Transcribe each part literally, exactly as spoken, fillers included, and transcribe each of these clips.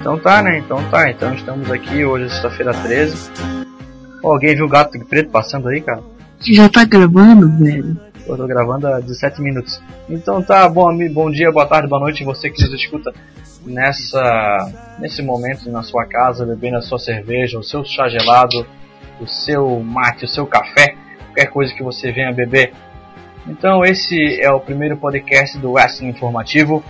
Então tá, né? Então tá. Então estamos aqui hoje, é sexta-feira treze. Oh, alguém viu o gato preto passando aí, cara? Já tá gravando, velho? Eu tô gravando há dezessete minutos. Então tá, bom, bom dia, boa tarde, boa noite, você que nos escuta nessa, nesse momento na sua casa, bebendo a sua cerveja, o seu chá gelado, o seu mate, o seu café, qualquer coisa que você venha beber. Então esse é o primeiro podcast do Wrestling Informativo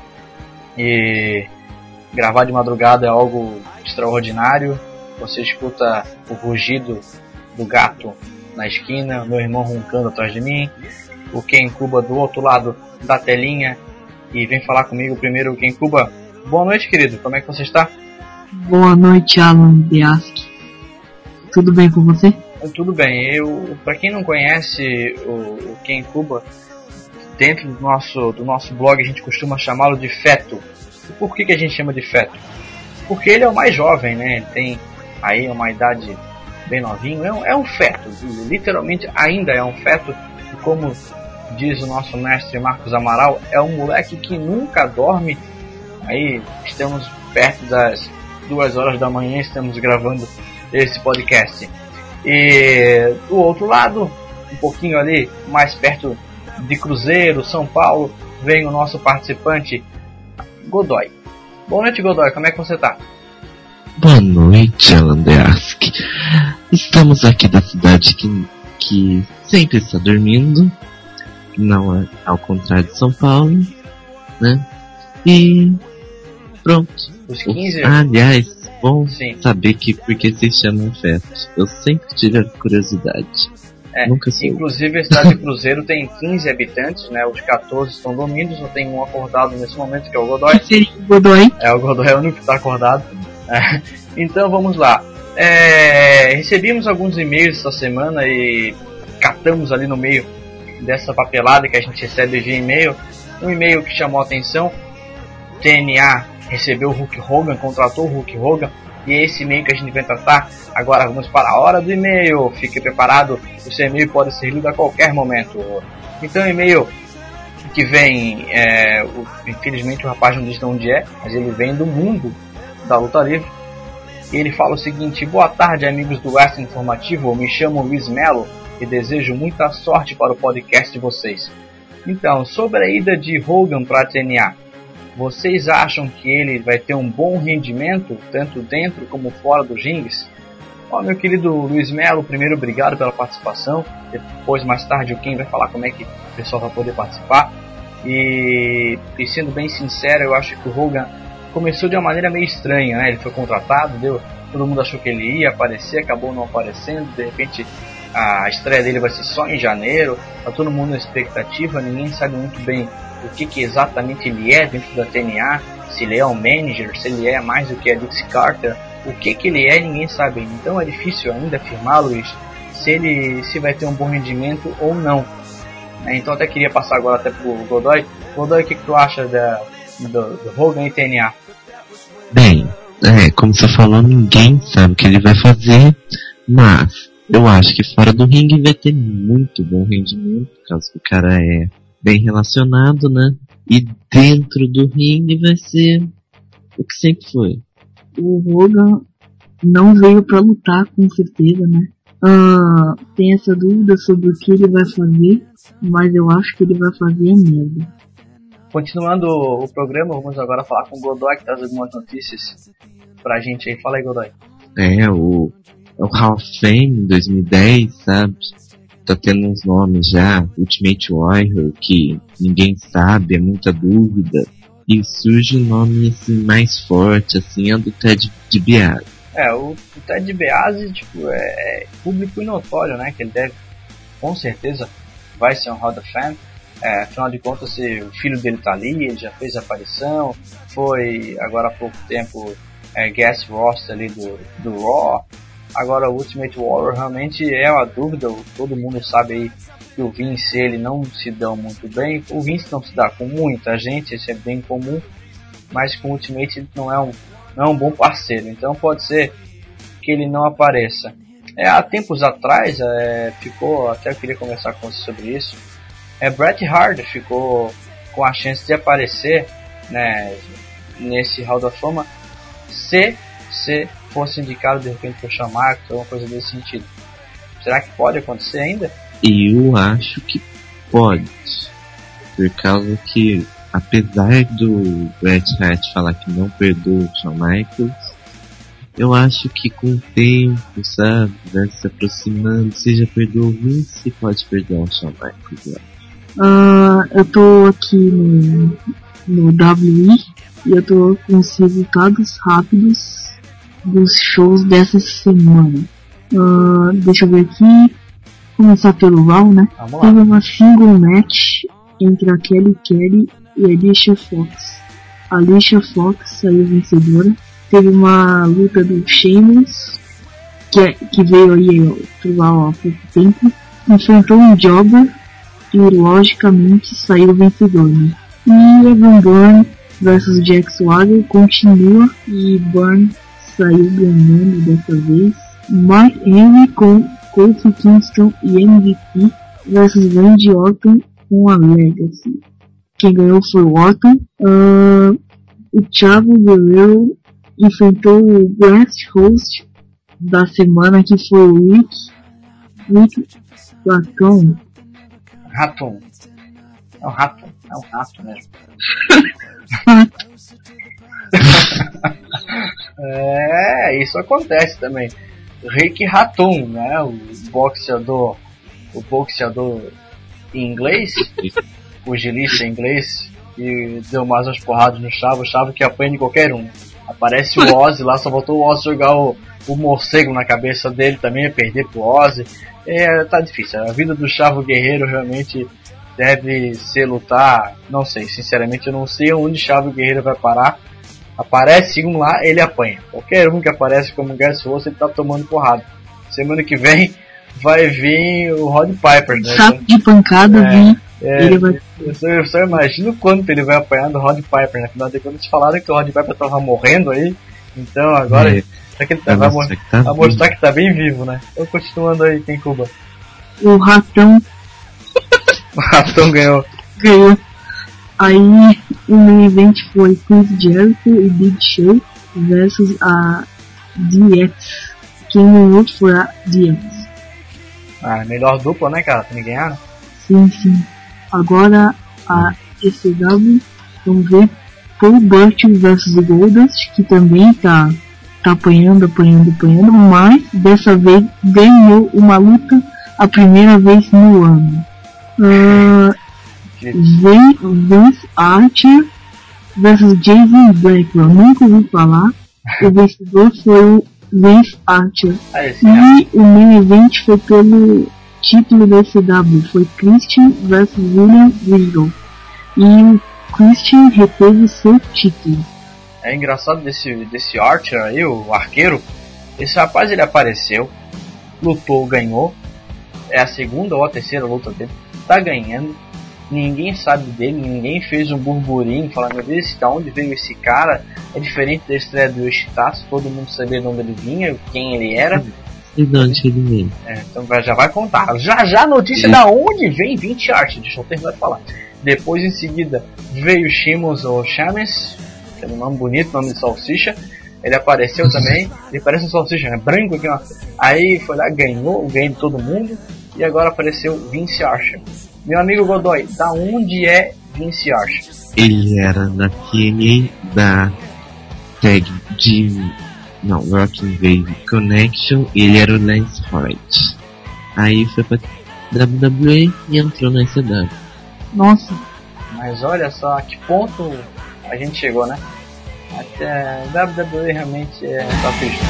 e gravar de madrugada é algo extraordinário. Você escuta o rugido do gato na esquina, meu irmão roncando atrás de mim, o Ken Cuba do outro lado da telinha, e vem falar comigo primeiro o Ken Cuba. Boa noite, querido, como é que você está? Boa noite, Alan Biaski. Tudo bem com você? Tudo bem. Eu, para quem não conhece o, o Ken Cuba, dentro do nosso, do nosso blog a gente costuma chamá-lo de feto. E por que, que a gente chama de feto? Porque ele é o mais jovem, né? Ele tem aí uma idade bem novinho, é um, é um feto, literalmente ainda é um feto, e como diz o nosso mestre Marcos Amaral, é um moleque que nunca dorme. Aí estamos perto das duas horas da manhã, estamos gravando esse podcast. E do outro lado, um pouquinho ali, mais perto de Cruzeiro, São Paulo, vem o nosso participante Godoy. Boa noite, Godoy, como é que você tá? Boa noite, Alan Biaski. Estamos aqui da cidade que, que sempre está dormindo, não é ao contrário de São Paulo, né? E pronto. Os quinze... Ah, aliás, bom Sim. saber que porque vocês chamam feto. Eu sempre tive a curiosidade. É, Nunca soube. Inclusive a cidade de Cruzeiro tem quinze habitantes, né? Os quatorze estão dormindo, só tem um acordado nesse momento, que é o Godoy. Que seria o Godoy? É, o Godoy é o único que está acordado. É, então vamos lá. É, recebemos alguns e-mails essa semana e catamos ali no meio dessa papelada que a gente recebe via e-mail. Um e-mail que chamou a atenção. T N A recebeu o Hulk Hogan, contratou o Hulk Hogan. E é esse e-mail que a gente vai tratar. Agora vamos para a hora do e-mail. Fique preparado, o seu e-mail pode ser lido a qualquer momento. Então o e-mail que vem, é, o, infelizmente o rapaz não diz de onde é, mas ele vem do mundo da luta livre. E ele fala o seguinte: boa tarde, amigos do Wrestling Informativo, eu me chamo Luiz Melo e desejo muita sorte para o podcast de vocês. Então, sobre a ida de Hogan para a T N A, vocês acham que ele vai ter um bom rendimento, tanto dentro como fora dos rings? Ó, meu querido Luiz Melo, primeiro obrigado pela participação, depois mais tarde o Ken vai falar como é que o pessoal vai poder participar. E, e sendo bem sincero, eu acho que o Hogan começou de uma maneira meio estranha, né? Ele foi contratado, deu, todo mundo achou que ele ia aparecer, acabou não aparecendo, de repente a estreia dele vai ser só em janeiro, tá todo mundo na expectativa, ninguém sabe muito bem o que, que exatamente ele é dentro da T N A, se ele é um manager, se ele é mais do que a Dixie Carter, o que, que ele é ninguém sabe, então é difícil ainda afirmar, Luiz, se ele se vai ter um bom rendimento ou não. Então até queria passar agora até pro Godoy. Godoy, o que, que tu acha da Do, do Hogan e T N A? Bem, é, como você falou, ninguém sabe o que ele vai fazer, mas eu acho que fora do ringue vai ter muito bom rendimento, por causa que o cara é bem relacionado, né? E dentro do ringue vai ser o que sempre foi. O Hogan não veio pra lutar, com certeza, né? Ah, tem essa dúvida sobre o que ele vai fazer, mas eu acho que ele vai fazer merda. Continuando o programa, vamos agora falar com o Godoy, que traz algumas notícias pra gente aí. Fala aí, Godoy. É, o, o Hall of Fame dois mil e dez, sabe? Tá tendo uns nomes já, Ultimate Warrior, que ninguém sabe, é muita dúvida. E surge um nome assim, mais forte, assim, é do Ted DiBiase. É, o, o Ted DiBiase, tipo, é, é público e notório, né? Que ele deve, com certeza, vai ser um Hall of Fame. É, afinal de contas, o filho dele tá ali, ele já fez aparição, foi agora há pouco tempo é, guest roster ali do, do Raw. Agora o Ultimate Warrior realmente é uma dúvida, todo mundo sabe aí que o Vince e ele não se dão muito bem. O Vince não se dá com muita gente, isso é bem comum, mas com o Ultimate ele não é um, não é um bom parceiro, então pode ser que ele não apareça. É, há tempos atrás, é, ficou, até eu queria conversar com você sobre isso, é, Bret Hart ficou com a chance de aparecer, né, nesse Hall da Fama, se se fosse indicado de repente pro Shawn Michaels ou alguma coisa desse sentido. Será que pode acontecer ainda? Eu acho que pode, por causa que, apesar do Bret Hart falar que não perdoa o Shawn Michaels, eu acho que com o tempo, sabe, vai se aproximando, se já perdoou o Vince, pode perdoar o Shawn Michaels. Uh, eu tô aqui no, no W I e eu tô com os resultados rápidos dos shows dessa semana. Uh, deixa eu ver aqui. Começar pelo Raw, né? Teve uma single match entre a Kelly Kelly e a Alicia Fox. A Alicia Fox saiu vencedora. Teve uma luta do Sheamus, que, é, que veio aí pro Raw há pouco tempo. Enfrentou um Jobber e logicamente saiu vencedor, né? E Evan Bourne versus Jack Swagger continua e Bourne saiu ganhando dessa vez. Mark Henry com Kofi Kingston e M V P versus Randy Orton com a Legacy. Quem ganhou foi o Orton. Uh, o Chavo Guerrero enfrentou o Guest Host da semana, que foi o Rick Rick Raton. Raton. É um rato. É um rato mesmo. É, isso acontece também. Rick Raton, né? O boxeador, o boxeador em inglês, o gilista em inglês, que deu mais umas porradas no Chavo, o Chavo que apanha de qualquer um. Aparece o Ozzy lá, só voltou o Ozzy jogar o, o morcego na cabeça dele também, perder pro Ozzy. É, tá difícil. A vida do Chavo Guerreiro realmente deve ser lutar, não sei, sinceramente eu não sei onde Chavo Guerreiro vai parar. Aparece um lá, ele apanha. Qualquer um que aparece como guest host, ele tá tomando porrada. Semana que vem vai vir o Rod Piper, né? Saco de pancada, é, vem. É, ele vai... eu, só, eu só imagino quanto ele vai apanhar do Rod Piper, né? Afinal de contas, eles falaram que o Rod Piper tava morrendo aí. Então agora, é, será que ele tá, vai, mostrar, que tá vai mostrar que tá bem vivo, né? Então continuando aí, quem Cuba? O Ratão. O Ratão ganhou. Ganhou. Aí o main event foi Chris Jericho e Big Show versus a D X. Quem ganhou foi a D X. Ah, melhor dupla, né, cara? Pra ninguém ganhar, né? Sim, sim. Agora a E C W, vamos ver, Paul Burchill versus Goldust, que também tá, tá apanhando, apanhando, apanhando, mas dessa vez ganhou uma luta a primeira vez no ano. Uh, Vince Archer versus Jason Blackwell. Nunca ouvi falar. O vencedor foi o Vince Archer. Ah, e o main event foi pelo título da E C W. Foi Christian versus William Regal. E o Christian reteve seu título. É engraçado desse, desse Archer aí, o arqueiro. Esse rapaz, ele apareceu, lutou, ganhou. É a segunda ou a terceira luta dele. Tá ganhando. Ninguém sabe dele, ninguém fez um burburinho falando, meu Deus, de onde veio esse cara? É diferente da estreia do Yoshitatsu, todo mundo sabia de onde ele vinha, quem ele era. E de onde ele veio? É, então já vai contar. Já já a notícia é. Da onde vem Vince Archer, deixa eu terminar de falar. Depois em seguida veio Sheamus ou Shamus, que é um nome bonito, nome de salsicha. Ele apareceu também, ele parece um salsicha, né? Branco aqui, ó. Aí foi lá, ganhou, ganhou de todo mundo. E agora apareceu Vince Archer. Meu amigo Godoy, da onde é Vince Archer? Ele era da T N A da Tag Team, não, Rocking Wave Connection, ele era o Lance Hoyt. Aí foi pra W W E e entrou na E C W. Nossa. Mas olha só a que ponto a gente chegou, né? Até W W E realmente é top triste.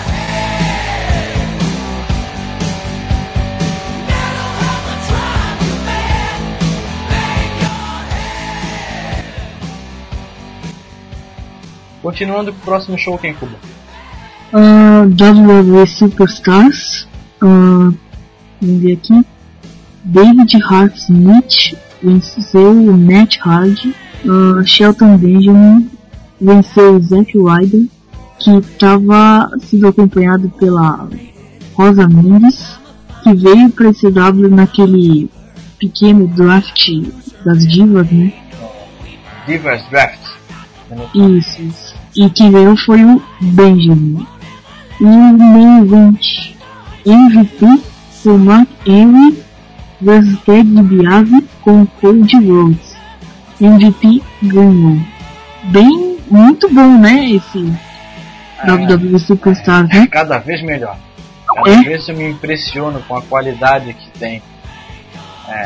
Continuando com o próximo show aqui em Cuba. Uh, W W E Superstars. Uh, vamos ver aqui. David Hart Smith venceu o Matt Hardy. Uh, Shelton Benjamin venceu o Zack Ryder, que estava sendo acompanhado pela Rosa Mendes, que veio para a C W naquele pequeno draft das divas, né? Divas Draft. Isso, isso. E quem ganhou foi o Benjamin. E o main event M V P foi Mark Henry versus Ted DiBiase com Cody Rhodes. M V P ganhou. Bem, muito bom, né? Esse é, W W E Superstars, é, né? Cada vez melhor. Cada é? vez eu me impressiono com a qualidade que tem. É,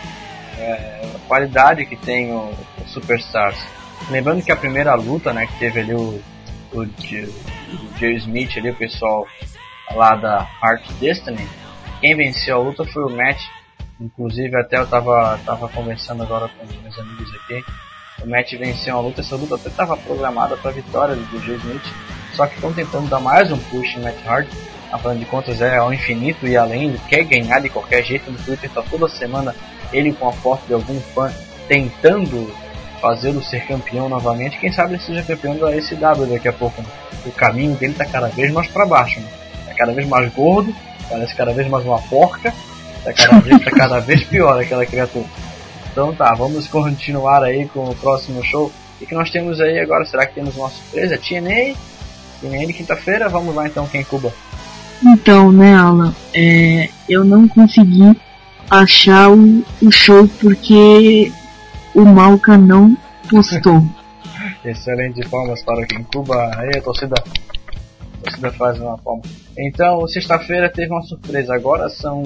é, a qualidade que tem o, o Superstars. Lembrando que a primeira luta, né, que teve ali o, o, o Jay Smith, ali, o pessoal lá da Heart Destiny, quem venceu a luta foi o Matt. Inclusive até eu tava, tava conversando agora com meus amigos aqui. O Matt venceu a luta, essa luta até estava programada para a vitória do Jay Smith, só que estão tentando dar mais um push em Matt Hart. Afinal de contas é ao infinito e além, ele quer ganhar de qualquer jeito. No Twitter tá toda semana ele com a foto de algum fã tentando fazê-lo ser campeão novamente. Quem sabe ele seja campeão da A C W daqui a pouco, né? O caminho dele tá cada vez mais para baixo, né? Tá cada vez mais gordo, parece cada vez mais uma porca, tá cada vez, tá cada vez pior aquela criatura. Então tá, vamos continuar aí com o próximo show. O que nós temos aí agora? Será que temos uma surpresa? T N A? T N A de quinta-feira? Vamos lá então, quem Cuba? Então, né, Alan, é, eu não consegui achar o, o show porque o Malca não postou. Excelente, palmas para quem Cuba. Aí a torcida, a torcida faz uma palma. Então, sexta-feira teve uma surpresa. Agora são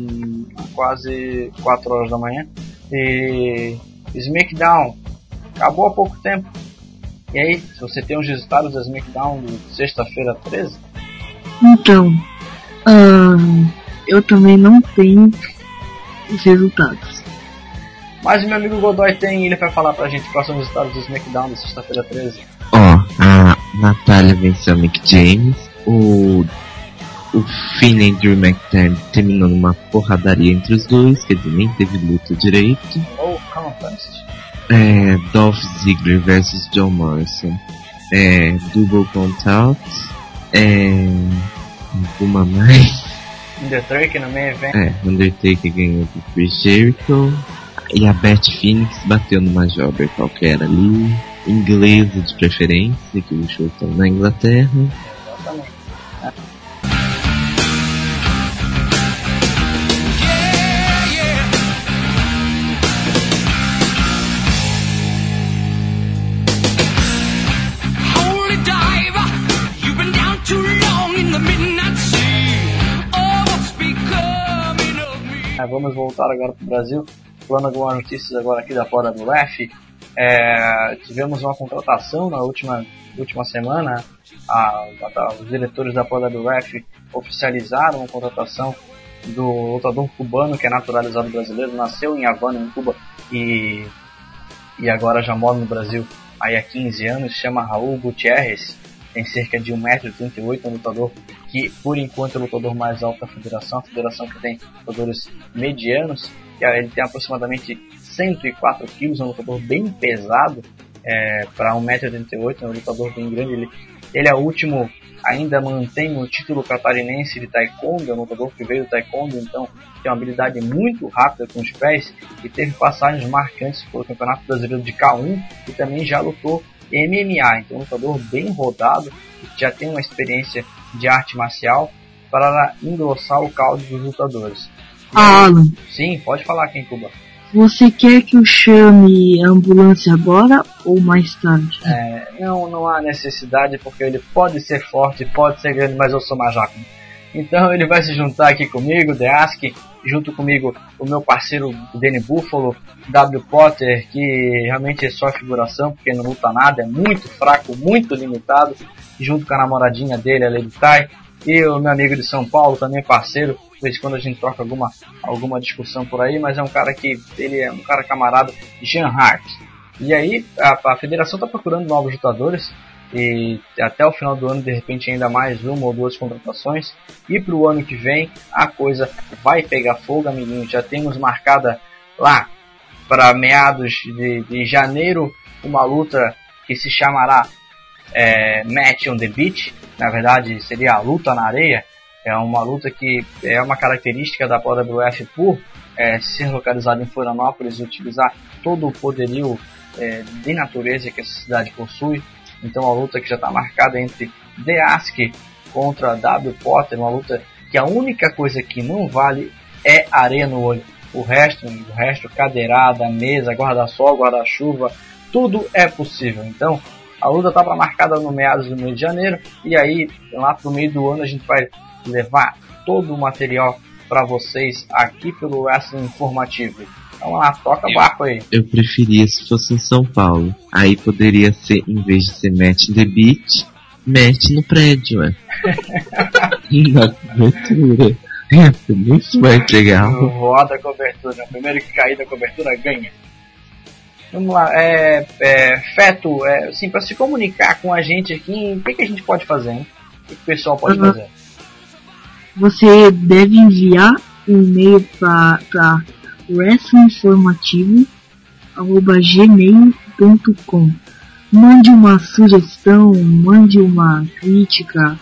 quase quatro horas da manhã. E SmackDown acabou há pouco tempo. E aí, se você tem os resultados da SmackDown de sexta-feira treze? Então, uh, eu também não tenho os resultados. Mas o meu amigo Godoy tem, ele vai falar pra gente quais são os resultados do SmackDown de sexta-feira treze. Ó, oh, a Natália venceu a Mick James, o, o Finn e Drew McIntyre terminou numa porradaria entre os dois, quer dizer, nem teve luta direito. Oh, contest. É, Dolph Ziggler versus John Morrison, é, Double Count-Out, é, uma mais. Undertaker no meio evento. É, Undertaker ganhou do Chris Jericho. E a Beth Phoenix bateu numa jobber qualquer ali, inglesa de preferência, que o show tá na Inglaterra. Exatamente. É. É, vamos voltar agora pro Brasil. Falando algumas notícias agora aqui da Fora do F. É, tivemos uma contratação na última, última semana. A, a, os diretores da Fora do F oficializaram a contratação do lutador cubano que é naturalizado brasileiro, nasceu em Havana, em Cuba, e, e agora já mora no Brasil aí há quinze anos, chama Raul Gutierrez, tem cerca de um metro e trinta e oito, é um lutador que por enquanto é o lutador mais alto da federação, a federação que tem lutadores medianos. Ele tem aproximadamente cento e quatro quilos, é um lutador bem pesado é, para um metro e oitenta e oito, é um lutador bem grande. Ele, ele é o último, ainda mantém o título catarinense de taekwondo, é um lutador que veio do taekwondo, então tem uma habilidade muito rápida com os pés e teve passagens marcantes pelo Campeonato Brasileiro de K um e também já lutou M M A, então um lutador bem rodado, que já tem uma experiência de arte marcial para engrossar o caldo dos lutadores. Ah, Alan. Sim, pode falar aqui em Cuba. Você quer que eu chame a ambulância agora ou mais tarde? É, não, não há necessidade, porque ele pode ser forte, pode ser grande, mas eu sou majaco. Então ele vai se juntar aqui comigo, The Ask, junto comigo o meu parceiro Danny Buffalo, W Potter, que realmente é só figuração, porque não luta nada, é muito fraco, muito limitado, junto com a namoradinha dele, a Lady Tai, e o meu amigo de São Paulo, também parceiro. De vez em quando a gente troca alguma, alguma discussão por aí, mas é um cara que, ele é um cara camarada, Jean Hart. E aí, a, a federação está procurando novos lutadores, e até o final do ano, de repente, ainda mais uma ou duas contratações. E para o ano que vem, a coisa vai pegar fogo, amiguinho. Já temos marcada lá, para meados de, de janeiro, uma luta que se chamará é, Match on the Beach. Na verdade, seria a luta na areia. É uma luta que é uma característica da W W F por é, ser localizada em Florianópolis e utilizar todo o poderio é, de natureza que essa cidade possui. Então a luta que já está marcada entre The Ask contra W Potter, uma luta que a única coisa que não vale é areia no olho. O resto, o resto, cadeirada, mesa, guarda-sol, guarda-chuva, tudo é possível. Então a luta está marcada no meados do mês de janeiro, e aí lá pro meio do ano a gente vai levar todo o material para vocês aqui pelo Wrestling Informativo. Então lá, toca barco aí. Eu preferia se fosse em São Paulo. Aí poderia ser, em vez de ser match the beach, match no prédio, ué. Na cobertura. É muito mais legal. Roda a cobertura. O primeiro que cair da cobertura ganha. Vamos lá, é, é, Feto, é, assim, para se comunicar com a gente aqui, o que, que a gente pode fazer, hein? O que, que o pessoal pode uhum. fazer? Você deve enviar um e-mail para wrestlinginformativo arroba gmail ponto com. Mande uma sugestão, mande uma crítica,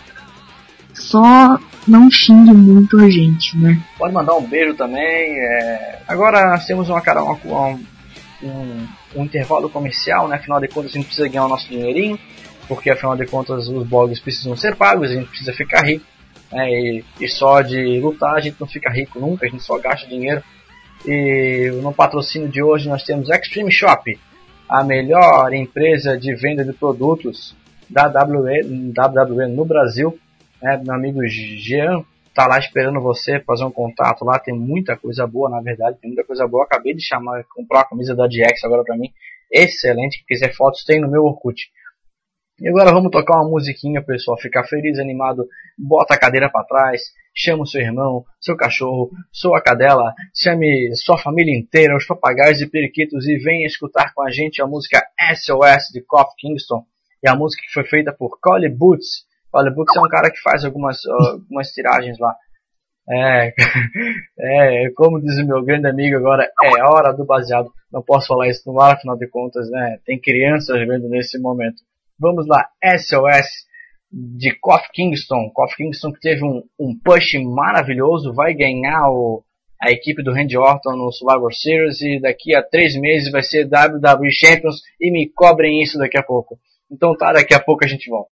só não xingue muito a gente, né? Pode mandar um beijo também. É... Agora nós temos uma, uma, um, um, um intervalo comercial, né? Afinal de contas a gente precisa ganhar o nosso dinheirinho, porque afinal de contas os blogs precisam ser pagos, a gente precisa ficar rico, né? E, e só de lutar a gente não fica rico nunca, a gente só gasta dinheiro. E no patrocínio de hoje nós temos Extreme Shop, a melhor empresa de venda de produtos da W W E no Brasil, né? Meu amigo Jean tá lá esperando você fazer um contato lá, tem muita coisa boa, na verdade, tem muita coisa boa. Acabei de chamar, comprar a camisa da D X agora pra mim, excelente. Quem quiser fotos tem no meu Orkut. E agora vamos tocar uma musiquinha, pessoal, ficar feliz, animado, bota a cadeira para trás, chama o seu irmão, seu cachorro, sua cadela, chame sua família inteira, os papagaios e periquitos, e venha escutar com a gente a música S O S de Kofi Kingston, e a música que foi feita por Collie Boots. Collie Boots é um cara que faz algumas, uh, algumas tiragens lá. É, é, como diz o meu grande amigo agora, é hora do baseado. Não posso falar isso no ar, afinal de contas, né? Tem crianças vendo nesse momento. Vamos lá, S O S de Kofi Kingston. Kofi Kingston que teve um, um push maravilhoso, vai ganhar o, a equipe do Randy Orton no Survivor Series, e daqui a três meses vai ser W W E Champions, e me cobrem isso daqui a pouco. Então tá, daqui a pouco a gente volta.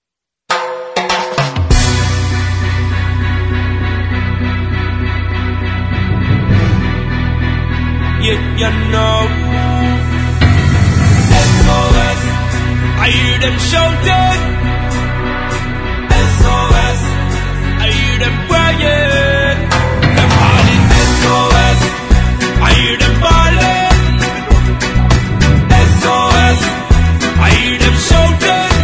You, you know S O S, I hear them shouting. S O S, I hear them crying. They're calling S O S, I hear them bawling. S O S, I hear them shouting.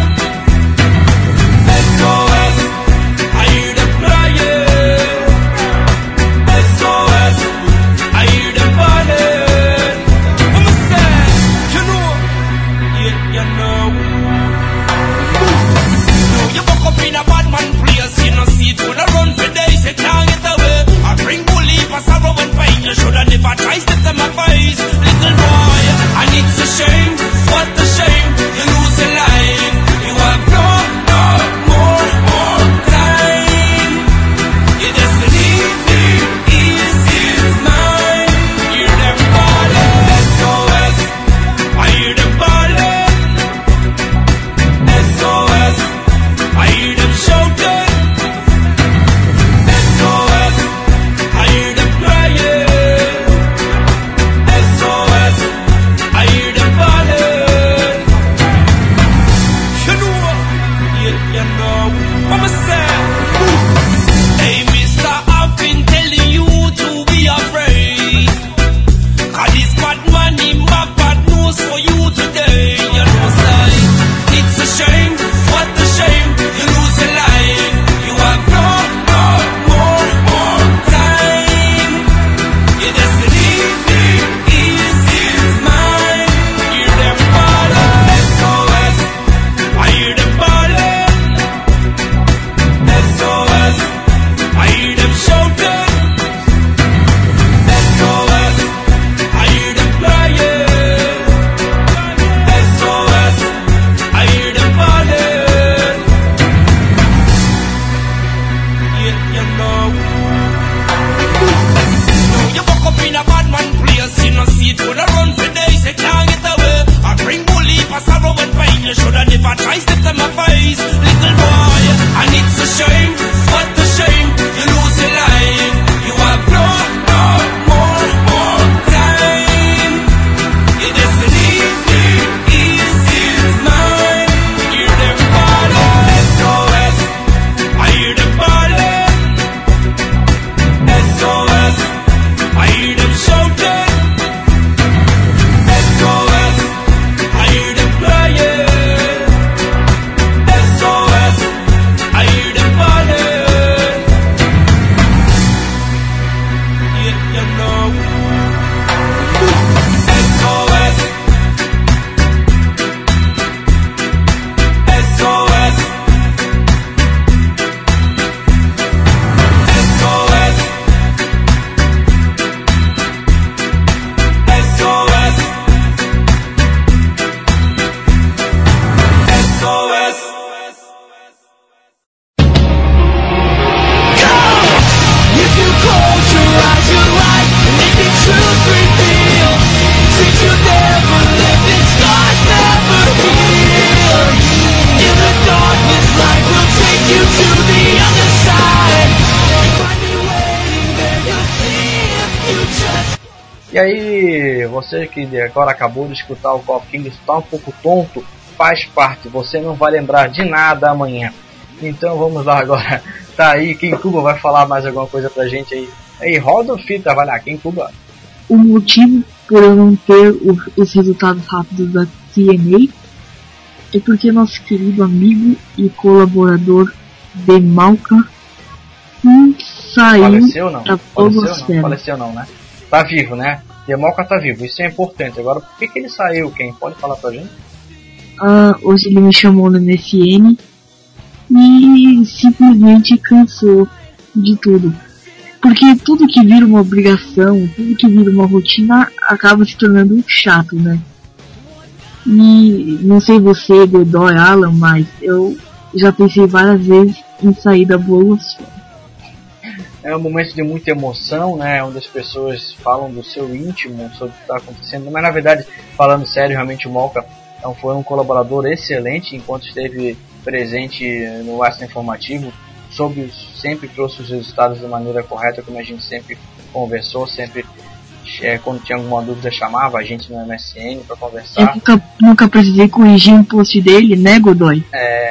S O S, I hear them crying. S O S, I hear them bawling. I'ma say, you know, you, you know. You buck up in a bad man place, you know see it, wanna run for days, you can't get E aí, você que agora acabou de escutar o Golf King, está um pouco tonto, faz parte, você não vai lembrar de nada amanhã. Então vamos lá agora, tá aí, Ken Kuba vai falar mais alguma coisa pra gente aí. Aí, roda o fita, vai lá, Ken Kuba. O motivo por eu não ter o, os resultados rápidos da T N A é porque nosso querido amigo e colaborador Demalca saiu Faleceu não? da Faleceu podosfera. não? Faleceu não, né? Tá vivo, né? Demalca tá vivo, isso é importante. Agora, por que, que ele saiu, Ken? Pode falar pra gente? Ah, hoje ele me chamou no M S N e simplesmente cansou de tudo. Porque tudo que vira uma obrigação, tudo que vira uma rotina, acaba se tornando chato, né? E não sei você, Godoy, Alan, mas eu já pensei várias vezes em sair da bolosfera. É um momento de muita emoção, né? Onde as pessoas falam do seu íntimo, sobre o que está acontecendo. Mas na verdade, falando sério, realmente o Malca foi um colaborador excelente enquanto esteve presente no Western Informativo. Soube, sempre trouxe os resultados de maneira correta, como a gente sempre conversou, sempre é, quando tinha alguma dúvida chamava a gente no M S N para conversar. Eu nunca, nunca precisei corrigir um post dele, né, Godoy?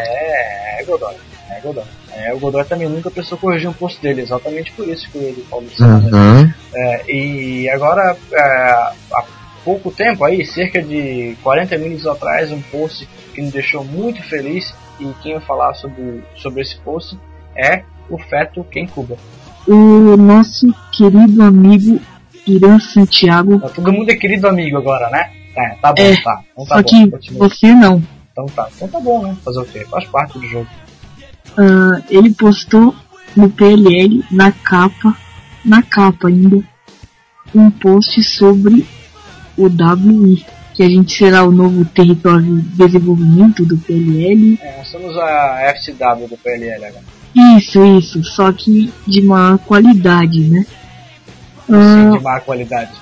É, é Godoy, é Godoy. É, o Godoy também nunca precisou corrigir um post dele, exatamente por isso que ele falou isso. Uhum. É, e agora, é, há pouco tempo aí, cerca de quarenta minutos atrás, um post que me deixou muito feliz, e quem vai falar sobre, sobre esse post é o Feto Ken Kuba. O nosso querido amigo Irã Santiago. Tá, todo mundo é querido amigo agora, né? É, tá bom, é, tá. Então tá só bom, que continua. você não. Então tá, então tá bom, né? Fazer o quê? Faz parte do jogo. Uh, ele postou no P L L, na capa, na capa ainda, um post sobre o W I, que a gente será o novo território de desenvolvimento do P L L. É, nós somos a F C W do P L L agora. Isso, isso, só que de maior qualidade, né? Sim, Uh, de má qualidade.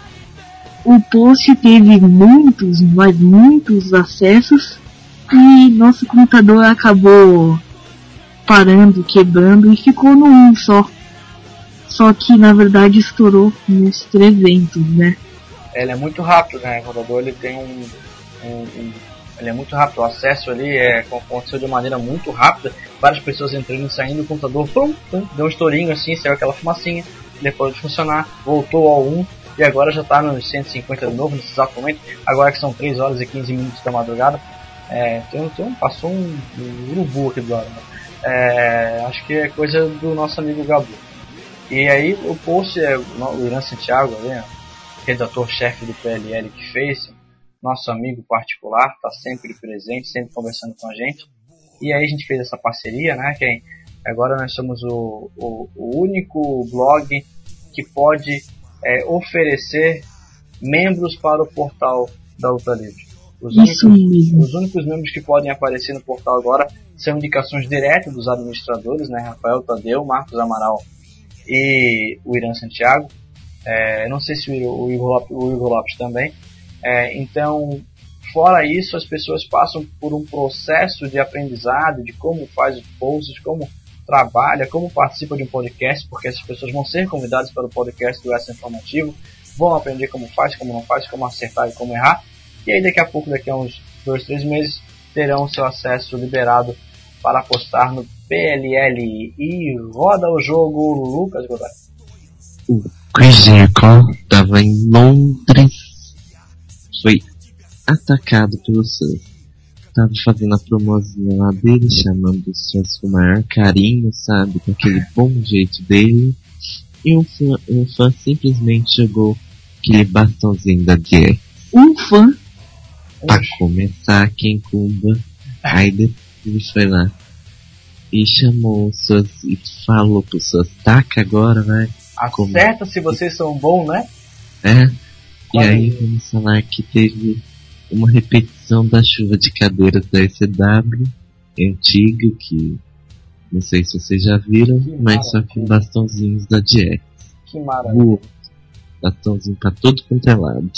o post teve muitos, mas muitos acessos e nosso computador acabou parando, quebrando e ficou no um só. Só que na verdade estourou nos trezentos, né? Ele é muito rápido, né? O computador ele tem um, um, um. Ele é muito rápido. O acesso ali é, aconteceu de maneira muito rápida. Várias pessoas entrando e saindo do computador. Pum, pum, deu um estourinho assim, saiu aquela fumacinha. Depois de funcionar, voltou ao um. E agora já está nos cento e cinquenta de novo, nesse exato momento. Agora que são três horas e quinze minutos da madrugada. É, tem, tem, passou um, um urubu aqui do lado, né? É, acho que é coisa do nosso amigo Gabu. E aí o post é o Irã Santiago, né, redator-chefe do P L L que fez, nosso amigo particular, está sempre presente, sempre conversando com a gente. E aí a gente fez essa parceria, né? Que agora nós somos o, o, o único blog que pode é, oferecer membros para o portal da Luta Livre. Os Isso únicos, mesmo. os únicos membros que podem aparecer no portal agora são indicações diretas dos administradores, né? Rafael Tadeu, Marcos Amaral e o Irã Santiago. É, não sei se o, o, Igor Lopes, o Igor Lopes também. É, então, fora isso, as pessoas passam por um processo de aprendizado de como faz os posts, como trabalha, como participa de um podcast, porque essas pessoas vão ser convidadas para o podcast do Essa Informativo, vão aprender como faz, como não faz, como acertar e como errar. E aí daqui a pouco, daqui a uns dois, três meses, terão seu acesso liberado para postar no P L L. E roda o jogo, Lucas Godoy. O Chris Jericho estava em Londres, foi atacado pelos fãs. Tava fazendo a promoção lá dele, chamando os fãs com o maior carinho, sabe, com aquele bom jeito dele. E um fã, um fã simplesmente jogou aquele bastãozinho da J X. Um fã. Pra começar, quem Cuba. Aí depois ele foi lá e chamou suas e falou pros seus, taca agora, vai. Acerta se vocês são bons, né? É. E Quando... aí vamos falar que teve uma repetição da chuva de cadeiras da E C W antiga, que não sei se vocês já viram, que mas só que bastãozinhos da J X. Que maravilha. Boa. Bastãozinho pra todo quanto é lado.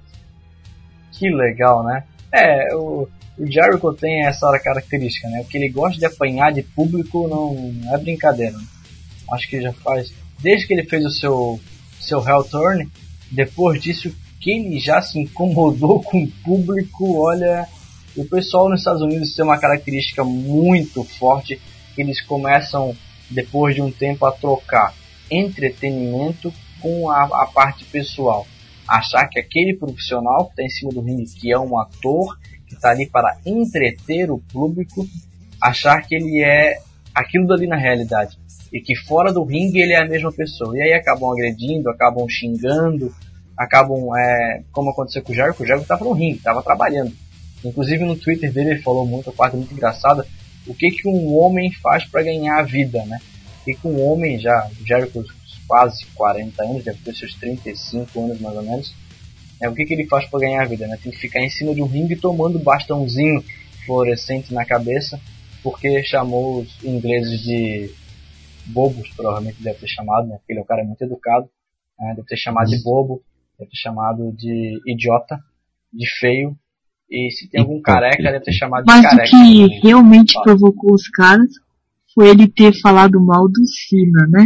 Que legal, né? É, o, o Jericho tem essa característica, né? Que ele gosta de apanhar de público, não é brincadeira. Né? Acho que já faz... Desde que ele fez o seu, seu Hell Turn, Depois disso, que ele já se incomodou com o público, olha... O pessoal nos Estados Unidos tem uma característica muito forte, que eles começam, depois de um tempo, a trocar entretenimento com a, a parte pessoal. Achar que aquele profissional que está em cima do ringue, que é um ator, que está ali para entreter o público, achar que ele é aquilo dali na realidade. E que fora do ringue ele é a mesma pessoa. E aí acabam agredindo, acabam xingando, acabam, é, como aconteceu com o Jericho. O Jericho estava no ringue, estava trabalhando. Inclusive no Twitter dele ele falou muito, a parte muito engraçada, o que, que um homem faz para ganhar a vida, né? O que, que um homem, já, o Jericho quase quarenta anos, deve ter seus trinta e cinco anos mais ou menos, é, o que, que ele faz para ganhar a vida, né? Tem que ficar em cima de um ringue tomando bastãozinho fluorescente na cabeça, porque chamou os ingleses de bobos, provavelmente deve ter chamado, né? Porque ele é um cara muito educado, né? Deve ter chamado de bobo, deve ter chamado de idiota, de feio. E se tem algum careca, deve ter chamado Mas de careca. Mas o que né? realmente Fala. provocou os caras foi ele ter falado mal do Cena, né?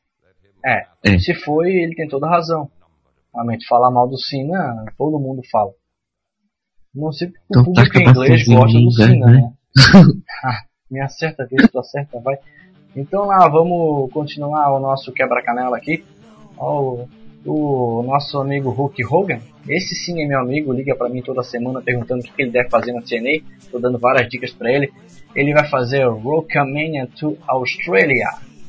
É, É. se foi, ele tem toda a razão. Realmente, falar mal do Cena, todo mundo fala. Não sei porque Então, o público taca inglês bastãozinho gosta do em mim, Cena, né? né? Me acerta, vê se tu acerta, vai. Então lá, vamos continuar o nosso quebra-canela aqui. Ó, o, o nosso amigo Hulk Hogan. Esse sim é meu amigo, liga pra mim toda semana perguntando o que ele deve fazer na T N A. Tô dando várias dicas pra ele. Ele vai fazer o Rockmania to Australia.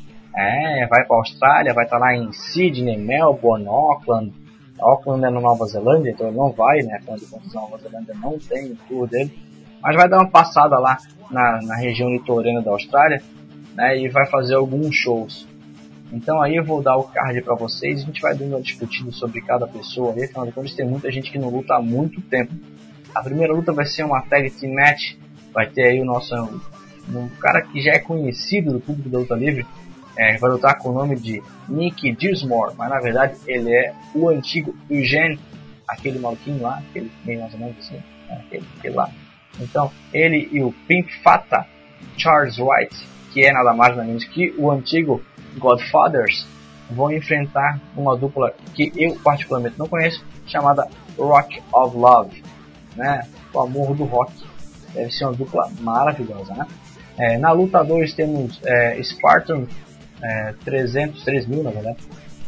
É, vai pra Austrália, vai estar tá lá em Sydney, Melbourne, Auckland. Auckland é na Nova Zelândia, então ele não vai, né? Afinal de contas, a Nova Zelândia não tem o tour dele. Mas vai dar uma passada lá na, na região litorânea da Austrália, né? E vai fazer alguns shows. Então aí eu vou dar o card pra vocês, a gente vai dando uma discutida sobre cada pessoa aí, afinal de contas tem muita gente que não luta há muito tempo. A primeira luta vai ser uma tag team match, vai ter aí o nosso, um cara que já é conhecido do público da luta livre, é, vai lutar com o nome de Nick Dinsmore, mas na verdade ele é o antigo Eugene, aquele maluquinho lá, aquele meio mais ou menos assim, né, aquele, aquele lá. Então ele e o Pimp Fata, Charles White, que é nada mais nada menos que o antigo Godfathers, vão enfrentar uma dupla que eu particularmente não conheço, chamada Rock of Love, né? O amor do rock. Deve ser uma dupla maravilhosa, né? É, na luta dois temos é, Spartan é, trezentos, três mil na verdade.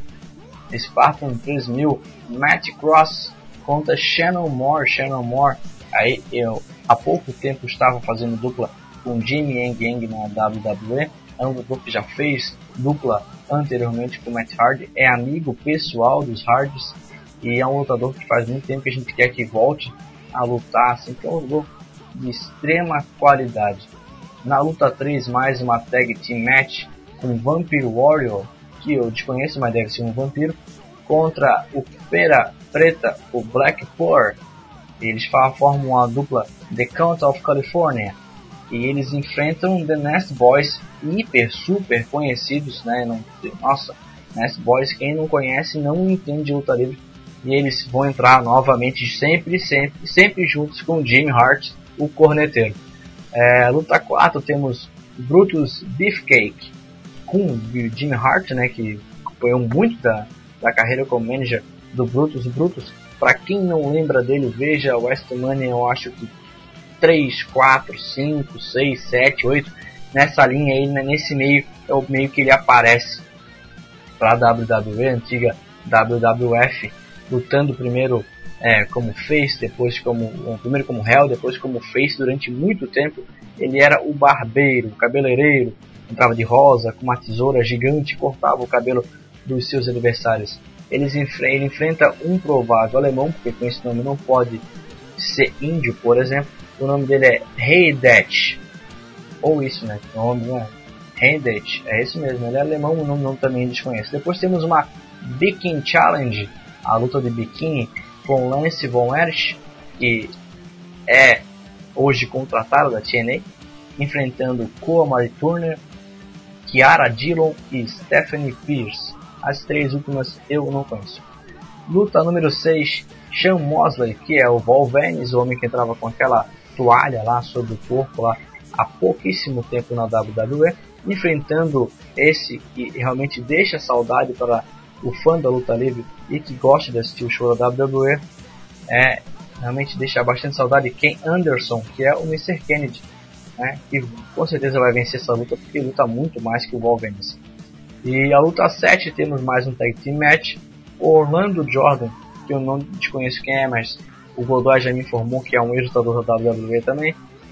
Spartan três mil, Matt Cross contra Shannon Moore. Shannon Moore, aí eu há pouco tempo estava fazendo dupla com Jimmy Yang Yang na W W E. É um lutador que já fez dupla anteriormente com o Matt Hardy, é amigo pessoal dos Hardys e é um lutador que faz muito tempo que a gente quer que volte a lutar, assim, que é um lutador de extrema qualidade. Na luta três, mais uma tag team match com Vampire Warrior, que eu desconheço, mas deve ser um vampiro, contra o Pera Preta, o Black Power. Eles formam uma dupla The Count of California. E eles enfrentam The Nest Boys, hiper, super conhecidos, né? Não, nossa, Nest Boys, quem não conhece não entende luta livre. E eles vão entrar novamente, sempre, sempre, sempre juntos com Jimmy Hart, o corneteiro. É, luta quatro temos Brutus Beefcake com o Jimmy Hart, né? Que acompanhou muito da, da carreira como manager do Brutus. Brutus, para quem não lembra dele, veja o WrestleMania, eu acho que três, quatro, cinco, seis, sete, oito, nessa linha aí, nesse meio, é o meio que ele aparece para a W W E, antiga W W F, lutando primeiro é, como face, depois como, primeiro como heel, depois como face durante muito tempo. Ele era o barbeiro, o cabeleireiro, entrava de rosa, com uma tesoura gigante, cortava o cabelo dos seus adversários. Eles enfre- ele enfrenta um provável alemão, porque com esse nome não pode ser índio, por exemplo. O nome dele é Heidet, ou isso, né? O nome, né? Heidet, é isso mesmo, ele é alemão, o nome não também desconheço. Depois temos uma Bikini Challenge, a luta de biquíni, com Lance Von Erich, que é hoje contratado da T N A, enfrentando Koa Marie Turner, Kiara Dillon e Stephanie Pierce. As três últimas eu não conheço. Luta número seis, Sean Mosley, que é o Val Venis, o homem que entrava com aquela toalha lá sobre o corpo lá há pouquíssimo tempo na W W E, enfrentando esse que realmente deixa saudade para o fã da luta livre e que gosta de assistir o show da W W E, é, realmente deixa bastante saudade de Ken Anderson, que é o mister Kennedy, né, que com certeza vai vencer essa luta porque luta muito mais que o Wolverine. E a luta sete temos mais um tag team match. Orlando Jordan, que eu não desconheço quem é, mas o Godoy já me informou que é um ex-lutador da W W E também,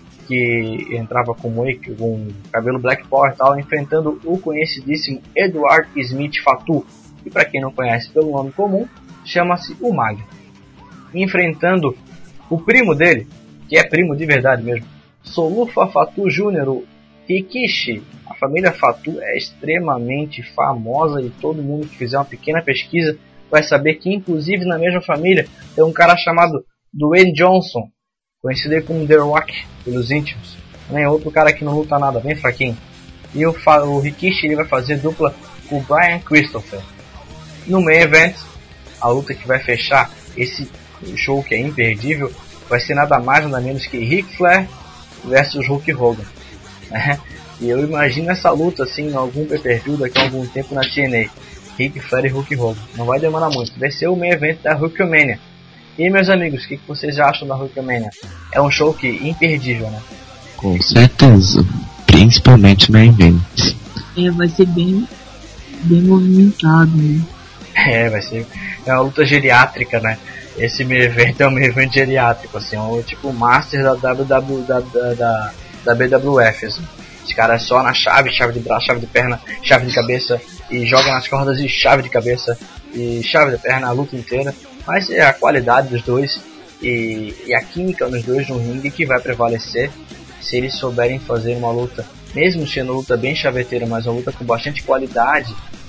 que entrava com wake, com cabelo Black Power e tal, enfrentando o conhecidíssimo Edward Smith Fatu, que para quem não conhece pelo nome comum, chama-se o Mag. Enfrentando o primo dele, que é primo de verdade mesmo, Solufa Fatu Júnior, o Rikishi. A família Fatu é extremamente famosa e todo mundo que fizer uma pequena pesquisa vai saber que inclusive na mesma família tem um cara chamado Dwayne Johnson, conhecido como The Rock pelos íntimos. Também outro cara que não luta nada, bem fraquinho. E o, o Rikishi ele vai fazer dupla com o Brian Christopher. No main event, a luta que vai fechar esse show que é imperdível vai ser nada mais nada menos que Ric Flair versus Hulk Hogan. Né? E eu imagino essa luta assim em algum pay-per-view daqui a algum tempo na T N A. Ric Flair e Hulk Hogan. Não vai demorar muito. Vai ser o main event da Hulkamania. E meus amigos, o que, que vocês acham da Hulkamania? É um show que imperdível, né? Com certeza. Principalmente main event. É, vai ser bem, bem movimentado, né? É, vai ser é uma luta geriátrica, né? Esse main event é um main event geriátrico, assim, é um tipo master da, W W, da, da, da, da B W F, assim. Os caras só na chave, chave de braço, chave de perna, chave de cabeça, e joga nas cordas e chave de cabeça, e chave de perna a luta inteira. Mas é a qualidade dos dois e, e a química dos dois no ringue que vai prevalecer se eles souberem fazer uma luta, mesmo sendo uma luta bem chaveteira, mas uma luta com bastante qualidade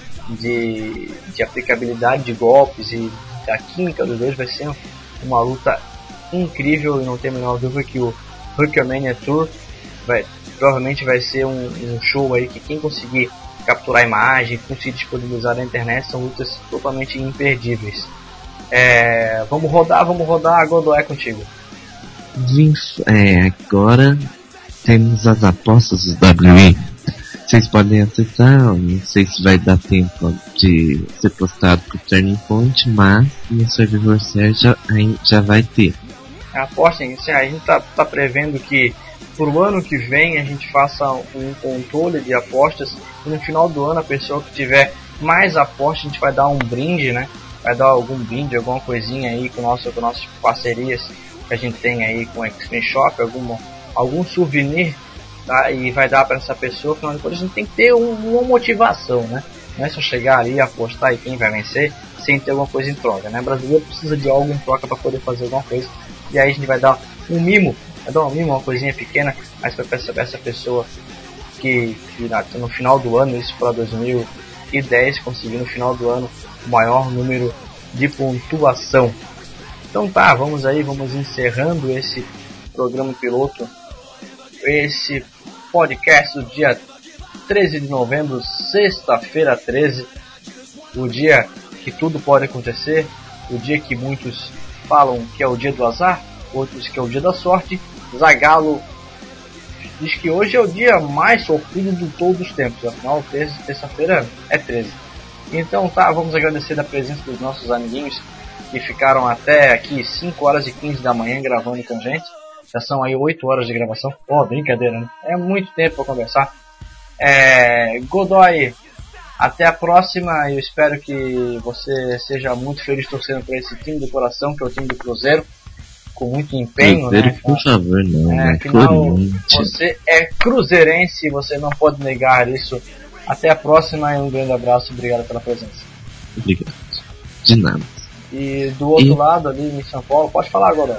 de, de aplicabilidade de golpes e a química dos dois. Vai ser uma luta incrível e não tem a menor dúvida que o Hulkamania Tour vai, provavelmente vai ser um, um show aí que quem conseguir capturar a imagem, conseguir disponibilizar na internet, são lutas totalmente imperdíveis. É, vamos rodar, vamos rodar, Godoy é contigo. É, agora temos as apostas do W E. Vocês podem acessar, não sei se vai dar tempo de ser postado pro Turning Point, mas no Survivor Series já, já vai ter. A aposta, assim, a gente tá, tá prevendo que pro ano que vem a gente faça um controle de apostas e no final do ano a pessoa que tiver mais apostas a gente vai dar um brinde, né? Vai dar algum brinde, alguma coisinha aí com, nosso, com nossas parcerias que a gente tem aí com o X-Men Shop, alguma, algum souvenir, tá? E vai dar para essa pessoa, afinal de contas a gente tem que ter um, uma motivação, né? Não é só chegar ali, apostar e quem vai vencer sem ter alguma coisa em troca, né? O brasileiro precisa de algo em troca para poder fazer alguma coisa, e aí a gente vai dar um mimo, vai dar um mimo, uma coisinha pequena, mas para essa, essa pessoa que, que no final do ano, isso para dois mil e dez, conseguir no final do ano o maior número de pontuação. Então tá, vamos aí, vamos encerrando esse programa piloto, esse podcast do dia treze de novembro, sexta-feira treze, o dia que tudo pode acontecer, o dia que muitos falam que é o dia do azar, outros que é o dia da sorte. Zagalo diz que hoje é o dia mais sofrido de todos os tempos, afinal terça-feira é treze. Então tá, vamos agradecer a presença dos nossos amiguinhos que ficaram até aqui cinco horas e quinze da manhã gravando com a gente. Já são aí oito horas de gravação. Pô, oh, brincadeira, né? É muito tempo para conversar. É, Godoy, até a próxima. Eu espero que você seja muito feliz torcendo por esse time do coração, que é o time do Cruzeiro, com muito empenho, Cruzeiro, né? Por favor, não, é, né? Afinal, você é cruzeirense, você não pode negar isso. Até a próxima e um grande abraço. Obrigado pela presença. Obrigado. De nada. E do outro e... lado, ali em São Paulo, pode falar agora.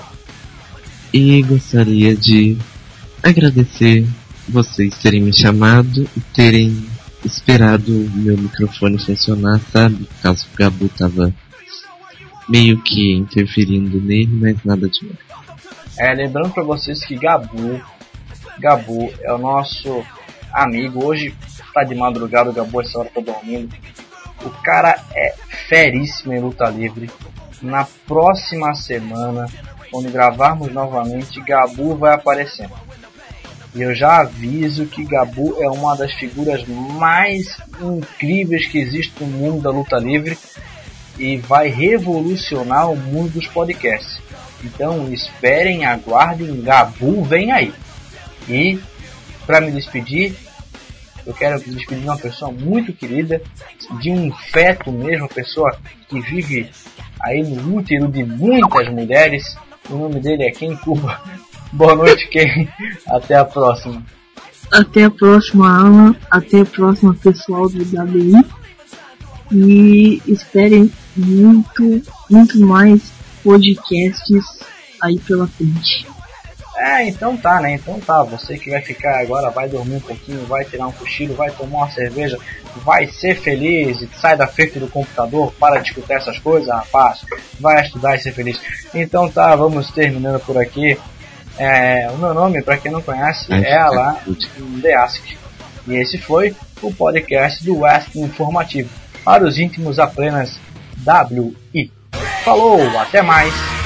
E gostaria de agradecer vocês terem me chamado e terem esperado o meu microfone funcionar, sabe? Caso o Gabu tava meio que interferindo nele, mas nada demais. É, lembrando pra vocês que Gabu, Gabu é o nosso amigo. Hoje tá de madrugada, o Gabu essa hora tá dormindo. O cara é feríssimo em luta livre. Na próxima semana, quando gravarmos novamente, Gabu vai aparecendo. E eu já aviso que Gabu é uma das figuras mais incríveis que existe no mundo da luta livre e vai revolucionar o mundo dos podcasts. Então esperem, aguardem, Gabu vem aí. E para me despedir, eu quero me despedir de uma pessoa muito querida, de um feto mesmo, uma pessoa que vive aí no útero de muitas mulheres. O nome dele é Ken Cuba. Boa noite, Ken. Até a próxima. Até a próxima, Alan. Até a próxima, pessoal do W I. E esperem muito, muito mais podcasts aí pela frente. É, então tá, né? Então tá. Você que vai ficar agora, vai dormir um pouquinho, vai tirar um cochilo, vai tomar uma cerveja, vai ser feliz e sai da frente do computador, para de escutar essas coisas, rapaz. Vai estudar e ser feliz. Então tá, vamos terminando por aqui. É, o meu nome, para quem não conhece, é Alan Deask. E esse foi o podcast do West Informativo. Para os íntimos, apenas W I. Falou, até mais!